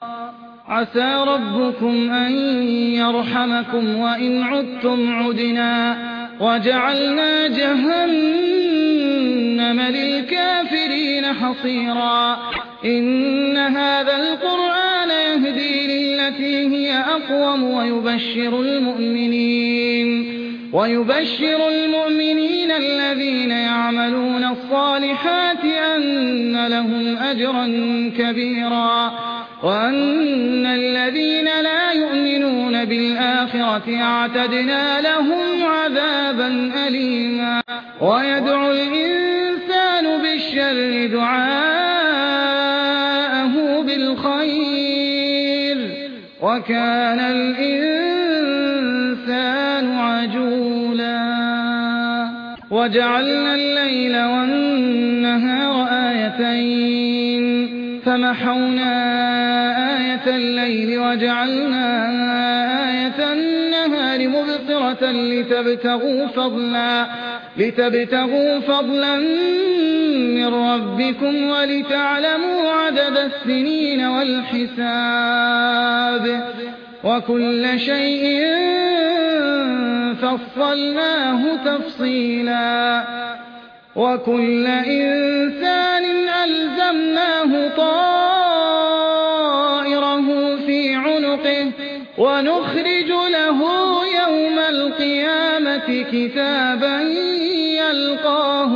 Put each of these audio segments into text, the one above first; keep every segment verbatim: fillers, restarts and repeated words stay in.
عسى ربكم أن يرحمكم وإن عدتم عدنا وجعلنا جهنم للكافرين حصيرا إن هذا القرآن يهدي للتي هي أقوم ويبشر المؤمنين ويبشر المؤمنين الذين يعملون الصالحات أن لهم أجرا كبيرا وأن الذين لا يؤمنون بالآخرة اعتدنا لهم عذابا أليما ويدعو الإنسان بالشر دعاءه بالخير وكان الإنسان عجولا وجعلنا الليل والنهار آيتين فمحونا آية الليل وجعلنا آية النهار مبصرة لتبتغوا فضلا لتبتغوا فضلا من ربكم ولتعلموا عدد السنين والحساب وكل شيء فصلناه تفصيلا وكل إنسان ألزمناه طائره في عنقه ونخرج له يوم القيامة كتابا يلقاه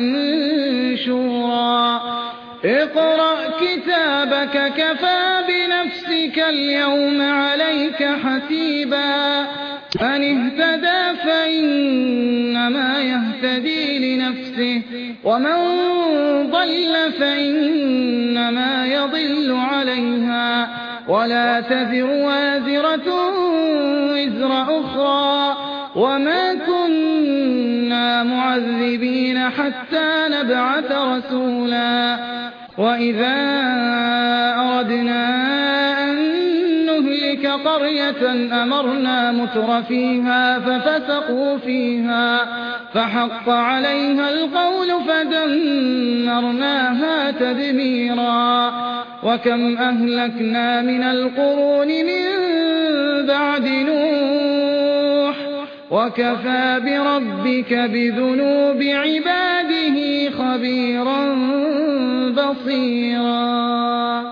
منشورا اقرأ كتابك كفى بنفسك اليوم عليك حسيبا من اهتدى فإنما يهتدي لنفسه ومن ضل فإنما يضل عليها ولا تزر وازرة وزر أخرى وما كنا معذبين حتى نبعث رسولا وإذا أردنا أن نهلك قرية أمرنا متر فيها ففسقوا فيها فحق عليها القول فدمرناها تدميرا وكم أهلكنا من القرون من بعد نوح وكفى بربك بذنوب عباده خبيرا بصيرا